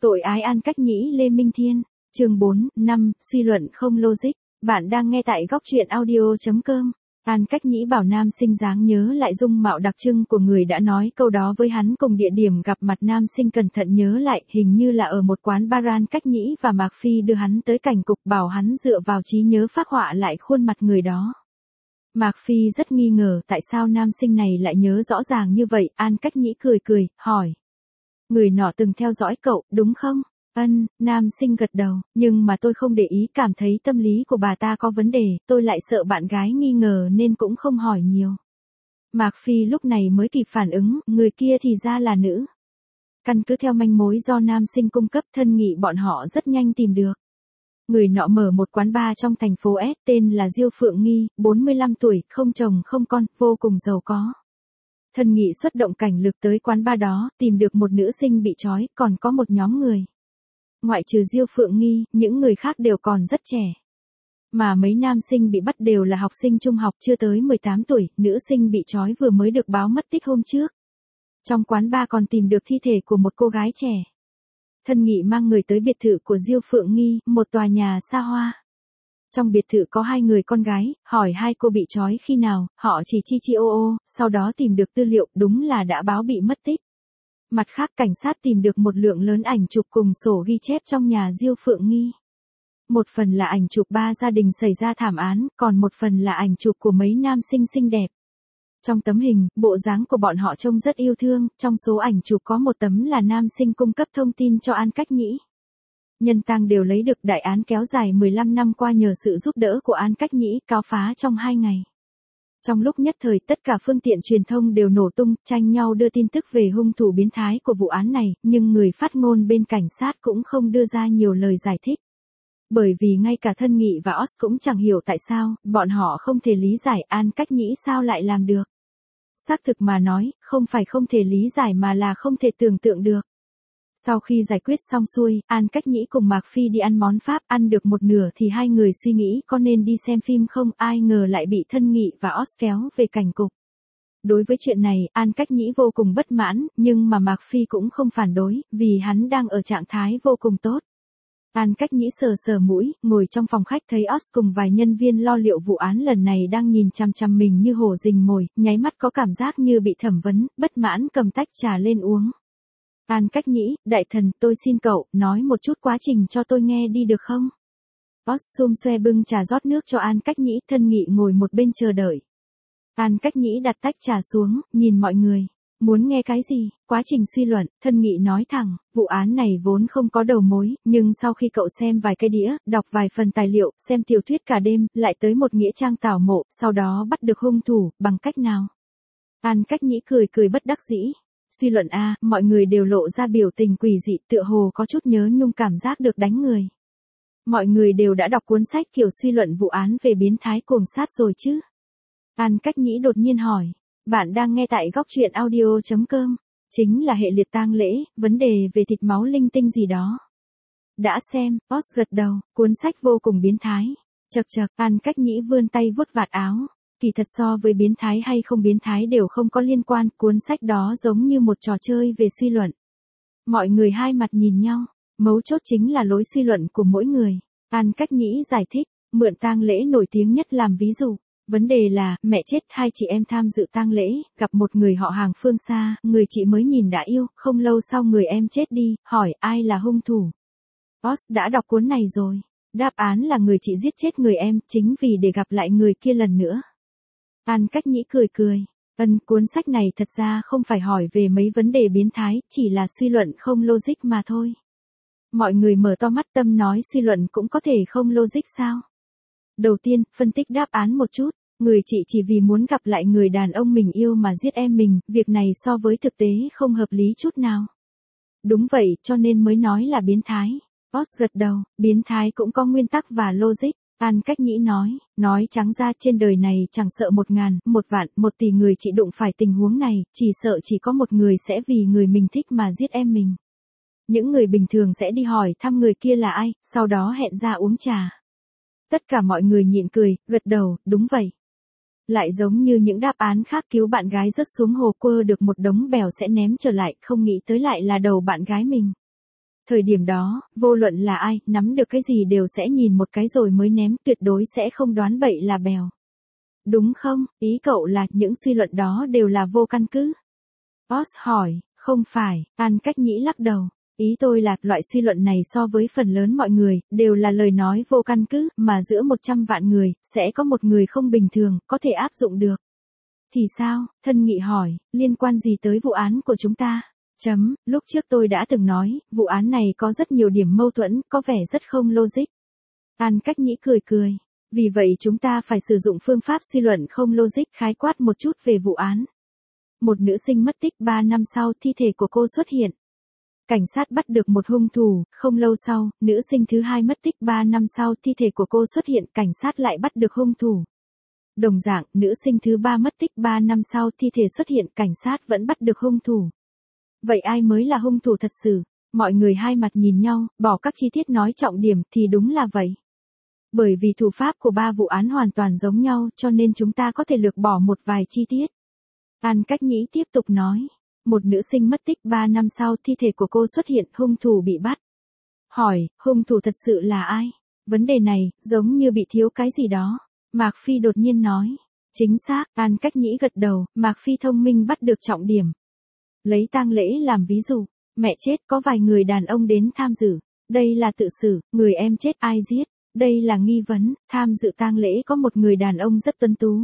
Tội ái An Cách Nhĩ Lê Minh Thiên. Chương 4, 5, suy luận không logic. Bạn đang nghe tại góc truyện audio.com. An Cách Nhĩ bảo nam sinh dáng nhớ lại dung mạo đặc trưng của người đã nói câu đó với hắn cùng địa điểm gặp mặt. Nam sinh cẩn thận nhớ lại, hình như là ở một quán bar. An Cách Nhĩ và Mạc Phi đưa hắn tới cảnh cục, bảo hắn dựa vào trí nhớ phác họa lại khuôn mặt người đó. Mạc Phi rất nghi ngờ tại sao nam sinh này lại nhớ rõ ràng như vậy. An Cách Nhĩ cười, hỏi. Người nọ từng theo dõi cậu, đúng không? Nam sinh gật đầu, nhưng mà tôi không để ý, cảm thấy tâm lý của bà ta có vấn đề, tôi lại sợ bạn gái nghi ngờ nên cũng không hỏi nhiều. Mạc Phi lúc này mới kịp phản ứng, người kia thì ra là nữ. Căn cứ theo manh mối do nam sinh cung cấp, Thân Nghị bọn họ rất nhanh tìm được. Người nọ mở một quán bar trong thành phố S, tên là Diêu Phượng Nghi, 45 tuổi, không chồng không con, vô cùng giàu có. Thân Nghị xuất động cảnh lực tới quán bar đó, tìm được một nữ sinh bị trói, còn có một nhóm người. Ngoại trừ Diêu Phượng Nghi, những người khác đều còn rất trẻ. Mà mấy nam sinh bị bắt đều là học sinh trung học chưa tới 18 tuổi, nữ sinh bị trói vừa mới được báo mất tích hôm trước. Trong quán bar còn tìm được thi thể của một cô gái trẻ. Thân Nghị mang người tới biệt thự của Diêu Phượng Nghi, một tòa nhà xa hoa. Trong biệt thự có 2 người con gái, hỏi 2 cô bị trói khi nào, họ chỉ chi ô, sau đó tìm được tư liệu, đúng là đã báo bị mất tích. Mặt khác, cảnh sát tìm được một lượng lớn ảnh chụp cùng sổ ghi chép trong nhà Diêu Phượng Nghi. Một phần là ảnh chụp 3 gia đình xảy ra thảm án, còn một phần là ảnh chụp của mấy nam sinh xinh đẹp. Trong tấm hình, bộ dáng của bọn họ trông rất yêu thương, trong số ảnh chụp có một tấm là nam sinh cung cấp thông tin cho An Cách Nhĩ. Nhân tang đều lấy được, đại án kéo dài 15 năm qua nhờ sự giúp đỡ của An Cách Nhĩ, cáo phá trong 2 ngày. Trong lúc nhất thời tất cả phương tiện truyền thông đều nổ tung, tranh nhau đưa tin tức về hung thủ biến thái của vụ án này, nhưng người phát ngôn bên cảnh sát cũng không đưa ra nhiều lời giải thích. Bởi vì ngay cả Thân Nghị và Os cũng chẳng hiểu tại sao, bọn họ không thể lý giải An Cách Nhĩ sao lại làm được. Xác thực mà nói, không phải không thể lý giải mà là không thể tưởng tượng được. Sau khi giải quyết xong xuôi, An Cách Nhĩ cùng Mạc Phi đi ăn món Pháp, ăn được một nửa thì 2 người suy nghĩ có nên đi xem phim không, ai ngờ lại bị Thân Nghị và Os kéo về cảnh cục. Đối với chuyện này, An Cách Nhĩ vô cùng bất mãn, nhưng mà Mạc Phi cũng không phản đối, vì hắn đang ở trạng thái vô cùng tốt. An Cách Nhĩ sờ mũi, ngồi trong phòng khách thấy Os cùng vài nhân viên lo liệu vụ án lần này đang nhìn chằm chằm mình như hổ rình mồi, nháy mắt có cảm giác như bị thẩm vấn, bất mãn cầm tách trà lên uống. An Cách Nhĩ, đại thần, tôi xin cậu, nói một chút quá trình cho tôi nghe đi được không? Os xum xoe bưng trà rót nước cho An Cách Nhĩ, Thân Nghị ngồi một bên chờ đợi. An Cách Nhĩ đặt tách trà xuống, nhìn mọi người. Muốn nghe cái gì? Quá trình suy luận, Thân Nghị nói thẳng, vụ án này vốn không có đầu mối, nhưng sau khi cậu xem vài cái đĩa, đọc vài phần tài liệu, xem tiểu thuyết cả đêm, lại tới một nghĩa trang tảo mộ, sau đó bắt được hung thủ, bằng cách nào? An Cách Nhĩ cười bất đắc dĩ. Suy luận a, mọi người đều lộ ra biểu tình quỷ dị, tựa hồ có chút nhớ nhung cảm giác được đánh người. Mọi người đều đã đọc cuốn sách kiểu suy luận vụ án về biến thái cuồng sát rồi chứ? An Cách Nhĩ đột nhiên hỏi. Bạn đang nghe tại góc truyện audio.com. Chính là hệ liệt tang lễ, vấn đề về thịt máu linh tinh gì đó. Đã xem, Os gật đầu, cuốn sách vô cùng biến thái. Chậc, An Cách Nhĩ vươn tay vuốt vạt áo. Kỳ thật so với biến thái hay không biến thái đều không có liên quan, cuốn sách đó giống như một trò chơi về suy luận. Mọi người hai mặt nhìn nhau, mấu chốt chính là lối suy luận của mỗi người. An Cách Nhĩ giải thích, mượn tang lễ nổi tiếng nhất làm ví dụ. Vấn đề là, mẹ chết, 2 chị em tham dự tang lễ, gặp một người họ hàng phương xa, người chị mới nhìn đã yêu, không lâu sau người em chết đi, hỏi ai là hung thủ. Os đã đọc cuốn này rồi. Đáp án là người chị giết chết người em, chính vì để gặp lại người kia lần nữa. An Cách Nhĩ cười. Cuốn sách này thật ra không phải hỏi về mấy vấn đề biến thái, chỉ là suy luận không logic mà thôi. Mọi người mở to mắt, Tâm nói suy luận cũng có thể không logic sao? Đầu tiên, phân tích đáp án một chút. Người chị chỉ vì muốn gặp lại người đàn ông mình yêu mà giết em mình, việc này so với thực tế không hợp lý chút nào. Đúng vậy, cho nên mới nói là biến thái. Os gật đầu, biến thái cũng có nguyên tắc và logic. An Cách Nhĩ nói trắng ra trên đời này chẳng sợ 1.000, 1 vạn, 1 tỷ người chị đụng phải tình huống này, chỉ sợ chỉ có một người sẽ vì người mình thích mà giết em mình. Những người bình thường sẽ đi hỏi thăm người kia là ai, sau đó hẹn ra uống trà. Tất cả mọi người nhịn cười, gật đầu, đúng vậy. Lại giống như những đáp án khác, cứu bạn gái rớt xuống hồ quơ được một đống bèo sẽ ném trở lại, không nghĩ tới lại là đầu bạn gái mình. Thời điểm đó, vô luận là ai, nắm được cái gì đều sẽ nhìn một cái rồi mới ném, tuyệt đối sẽ không đoán bậy là bèo. Đúng không, ý cậu là những suy luận đó đều là vô căn cứ? Oz hỏi, không phải, An Cách Nhĩ lắc đầu. Ý tôi là, loại suy luận này so với phần lớn mọi người, đều là lời nói vô căn cứ, mà giữa 100 vạn người, sẽ có một người không bình thường, có thể áp dụng được. Thì sao, Thân Nghị hỏi, liên quan gì tới vụ án của chúng ta? Lúc trước tôi đã từng nói, vụ án này có rất nhiều điểm mâu thuẫn, có vẻ rất không logic. An Cách Nhĩ cười cười. Vì vậy chúng ta phải sử dụng phương pháp suy luận không logic khái quát một chút về vụ án. Một nữ sinh mất tích 3 năm sau thi thể của cô xuất hiện. Cảnh sát bắt được một hung thủ, không lâu sau, nữ sinh thứ hai mất tích 3 năm sau thi thể của cô xuất hiện, cảnh sát lại bắt được hung thủ. Đồng dạng, nữ sinh thứ ba mất tích 3 năm sau thi thể xuất hiện, cảnh sát vẫn bắt được hung thủ. Vậy ai mới là hung thủ thật sự? Mọi người hai mặt nhìn nhau, bỏ các chi tiết nói trọng điểm thì đúng là vậy. Bởi vì thủ pháp của ba vụ án hoàn toàn giống nhau cho nên chúng ta có thể lược bỏ một vài chi tiết. An Cách Nhĩ tiếp tục nói. Một nữ sinh mất tích 3 năm sau thi thể của cô xuất hiện, hung thủ bị bắt. Hỏi, hung thủ thật sự là ai? Vấn đề này, giống như bị thiếu cái gì đó. Mạc Phi đột nhiên nói. Chính xác, An Cách Nhĩ gật đầu, Mạc Phi thông minh bắt được trọng điểm. Lấy tang lễ làm ví dụ, mẹ chết có vài người đàn ông đến tham dự. Đây là tự xử, người em chết ai giết? Đây là nghi vấn, tham dự tang lễ có một người đàn ông rất tuấn tú.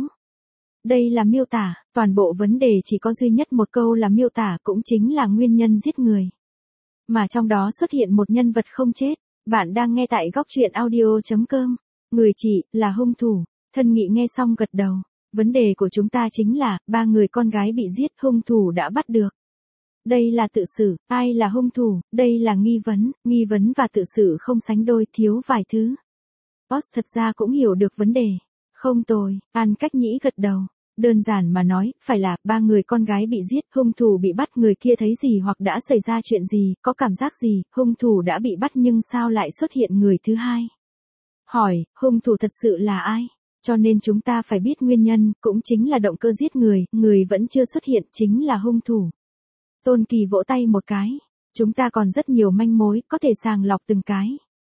Đây là miêu tả, toàn bộ vấn đề chỉ có duy nhất một câu là miêu tả cũng chính là nguyên nhân giết người. Mà trong đó xuất hiện một nhân vật không chết. Bạn đang nghe tại góc truyện audio.com. Người chị, là hung thủ. Thân Nghị nghe xong gật đầu. Vấn đề của chúng ta chính là, 3 người con gái bị giết, hung thủ đã bắt được. Đây là tự xử, ai là hung thủ, đây là nghi vấn và tự xử không sánh đôi, thiếu vài thứ. Oz thật ra cũng hiểu được vấn đề. Không tồi, An Cách Nhĩ gật đầu. Đơn giản mà nói, phải là 3 người con gái bị giết, hung thủ bị bắt, người kia thấy gì hoặc đã xảy ra chuyện gì, có cảm giác gì, hung thủ đã bị bắt nhưng sao lại xuất hiện người thứ hai. Hỏi, hung thủ thật sự là ai? Cho nên chúng ta phải biết nguyên nhân, cũng chính là động cơ giết người vẫn chưa xuất hiện, chính là hung thủ. Tôn Kỳ vỗ tay một cái. Chúng ta còn rất nhiều manh mối, có thể sàng lọc từng cái.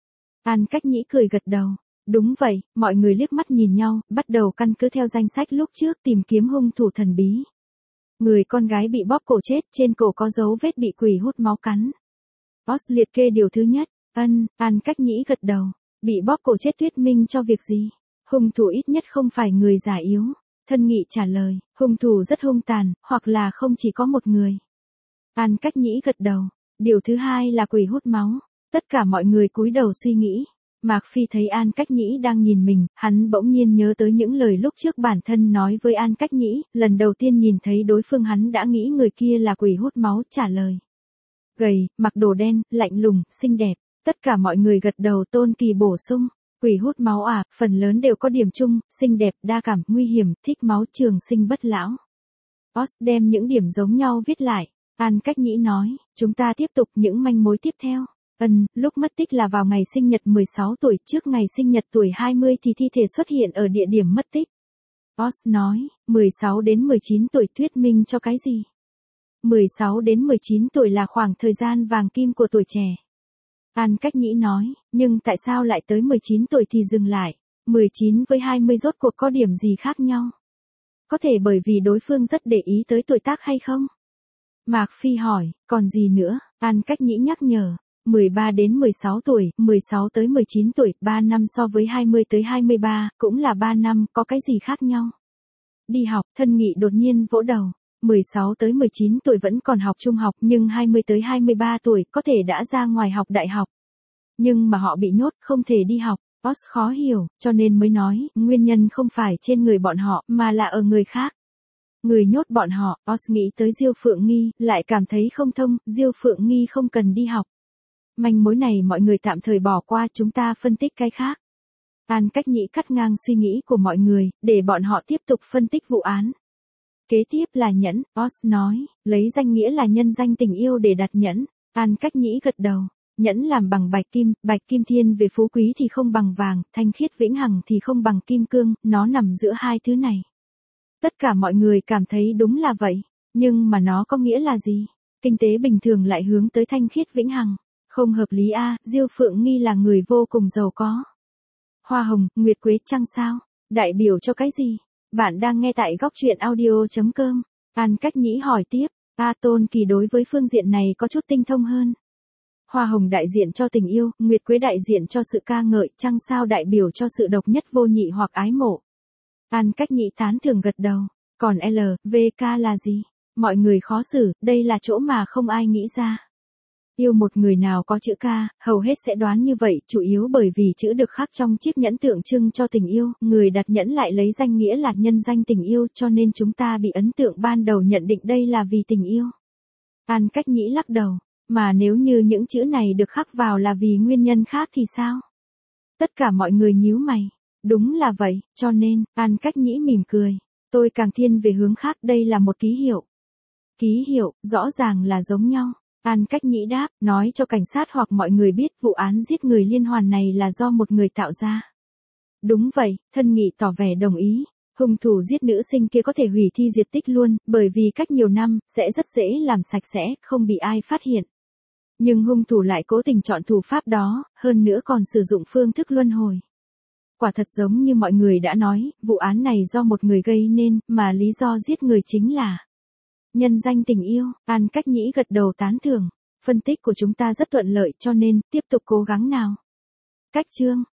An Cách Nhĩ cười gật đầu. Đúng vậy, mọi người liếc mắt nhìn nhau, bắt đầu căn cứ theo danh sách lúc trước tìm kiếm hung thủ thần bí. Người con gái bị bóp cổ chết, trên cổ có dấu vết bị quỷ hút máu cắn. Oz liệt kê điều thứ nhất. An Cách Nhĩ gật đầu. Bị bóp cổ chết thuyết minh cho việc gì? Hung thủ ít nhất không phải người già yếu. Thân Nghị trả lời, hung thủ rất hung tàn, hoặc là không chỉ có một người. An Cách Nhĩ gật đầu. Điều thứ hai là quỷ hút máu. Tất cả mọi người cúi đầu suy nghĩ. Mạc Phi thấy An Cách Nhĩ đang nhìn mình, hắn bỗng nhiên nhớ tới những lời lúc trước bản thân nói với An Cách Nhĩ, lần đầu tiên nhìn thấy đối phương hắn đã nghĩ người kia là quỷ hút máu, trả lời. Gầy, mặc đồ đen, lạnh lùng, xinh đẹp. Tất cả mọi người gật đầu. Tôn Kỳ bổ sung. Quỷ hút máu à, phần lớn đều có điểm chung, xinh đẹp, đa cảm, nguy hiểm, thích máu, trường sinh bất lão. Oz đem những điểm giống nhau viết lại. An Cách Nhĩ nói, chúng ta tiếp tục những manh mối tiếp theo. Lúc mất tích là vào ngày sinh nhật 16 tuổi, trước ngày sinh nhật tuổi 20 thì thi thể xuất hiện ở địa điểm mất tích. Oz nói, 16 đến 19 tuổi thuyết minh cho cái gì? 16 đến 19 tuổi là khoảng thời gian vàng kim của tuổi trẻ. An Cách Nhĩ nói, nhưng tại sao lại tới 19 tuổi thì dừng lại? 19 với 20 rốt cuộc có điểm gì khác nhau? Có thể bởi vì đối phương rất để ý tới tuổi tác hay không? Mạc Phi hỏi, còn gì nữa? An Cách Nhĩ nhắc nhở. 13 đến 16 tuổi, 16 tới 19 tuổi, 3 năm so với 20 tới 23, cũng là 3 năm, có cái gì khác nhau? Đi học, Thân Nghị đột nhiên vỗ đầu. 16 tới 19 tuổi vẫn còn học trung học nhưng 20 tới 23 tuổi có thể đã ra ngoài học đại học. Nhưng mà họ bị nhốt, không thể đi học. Oz khó hiểu, cho nên mới nói, nguyên nhân không phải trên người bọn họ, mà là ở người khác. Người nhốt bọn họ, Oz nghĩ tới Diêu Phượng Nghi, lại cảm thấy không thông, Diêu Phượng Nghi không cần đi học. Manh mối này mọi người tạm thời bỏ qua, chúng ta phân tích cái khác. An Cách Nhĩ cắt ngang suy nghĩ của mọi người, để bọn họ tiếp tục phân tích vụ án. Kế tiếp là nhẫn, Oz nói, lấy danh nghĩa là nhân danh tình yêu để đặt nhẫn. An Cách Nhĩ gật đầu. Nhẫn làm bằng bạch kim thiên về phú quý thì không bằng vàng, thanh khiết vĩnh hằng thì không bằng kim cương, nó nằm giữa hai thứ này. Tất cả mọi người cảm thấy đúng là vậy, nhưng mà nó có nghĩa là gì? Kinh tế bình thường lại hướng tới thanh khiết vĩnh hằng. Không hợp lý a, Diêu Phượng Nghi là người vô cùng giàu có. Hoa hồng, nguyệt quế trăng sao? Đại biểu cho cái gì? Bạn đang nghe tại góc truyện audio.com. An Cách Nhĩ hỏi tiếp, Tôn Kỳ đối với phương diện này có chút tinh thông hơn. Hoa hồng đại diện cho tình yêu, nguyệt quế đại diện cho sự ca ngợi, trăng sao đại biểu cho sự độc nhất vô nhị hoặc ái mộ. An Cách Nhĩ tán thưởng gật đầu. Còn L, V, K là gì? Mọi người khó xử, đây là chỗ mà không ai nghĩ ra. Yêu một người nào có chữ K, hầu hết sẽ đoán như vậy, chủ yếu bởi vì chữ được khắc trong chiếc nhẫn tượng trưng cho tình yêu, người đặt nhẫn lại lấy danh nghĩa là nhân danh tình yêu, cho nên chúng ta bị ấn tượng ban đầu nhận định đây là vì tình yêu. An Cách Nhĩ lắc đầu, mà nếu như những chữ này được khắc vào là vì nguyên nhân khác thì sao? Tất cả mọi người nhíu mày. Đúng là vậy, cho nên, An Cách Nhĩ mỉm cười. Tôi càng thiên về hướng khác, đây là một ký hiệu. Ký hiệu, rõ ràng là giống nhau. An Cách Nhĩ đáp, nói cho cảnh sát hoặc mọi người biết vụ án giết người liên hoàn này là do một người tạo ra. Đúng vậy, Thân Nghị tỏ vẻ đồng ý. Hung thủ giết nữ sinh kia có thể hủy thi diệt tích luôn, bởi vì cách nhiều năm, sẽ rất dễ làm sạch sẽ, không bị ai phát hiện. Nhưng hung thủ lại cố tình chọn thủ pháp đó, hơn nữa còn sử dụng phương thức luân hồi. Quả thật giống như mọi người đã nói, vụ án này do một người gây nên, mà lý do giết người chính là nhân danh tình yêu. An Cách Nhĩ gật đầu tán thưởng. Phân tích của chúng ta rất thuận lợi cho nên, tiếp tục cố gắng nào. Cách chương.